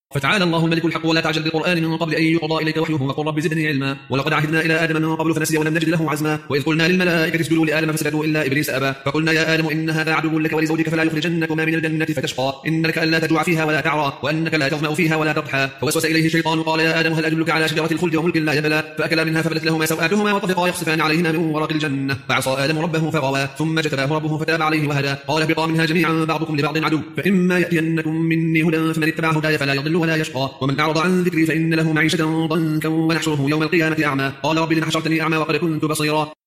فتعالى الله الملك الحق ولا تعجل بالقرآن من قبل أن يقضى إليك وحيه وقل رب زدني علما ولقد عهدنا إلى آدم من قبل فنسي ولم نجد له عزما وإذ قلنا للملائكة اسجدوا لآدم فسجدوا إلا إبليس أبى فقلنا يا آدم إن هذا عدو لك ولزوجك فلا يخرجنكما من الجنة فتشقى إن لك ألا تجوع فيها ولا تعرى وأنك لا تظمأ فيها ولا تضحى فوسوس إليه الشيطان قال يا آدم هل أدلك على شجرة الخلد وملك لا يبلى فأكلا منها فبدت لهما سوآتهما وطفقا يخصفان عليهما من ورق الجنة فعصى آدم ربه فغوى ثم اجتباه ربه فتاب عليه وهدى قال اهبطا منها جميعا بعضكم لبعض عدو فإما يأتينكم مني هدى فمن اتبع هداي فلا يضل ولا يشقى ومن أعرض عن ذكري فإن له معيشة ضنكا ونحشره يوم القيامة أعمى قال رب لم حشرتني أعمى وقد كنت بصيرا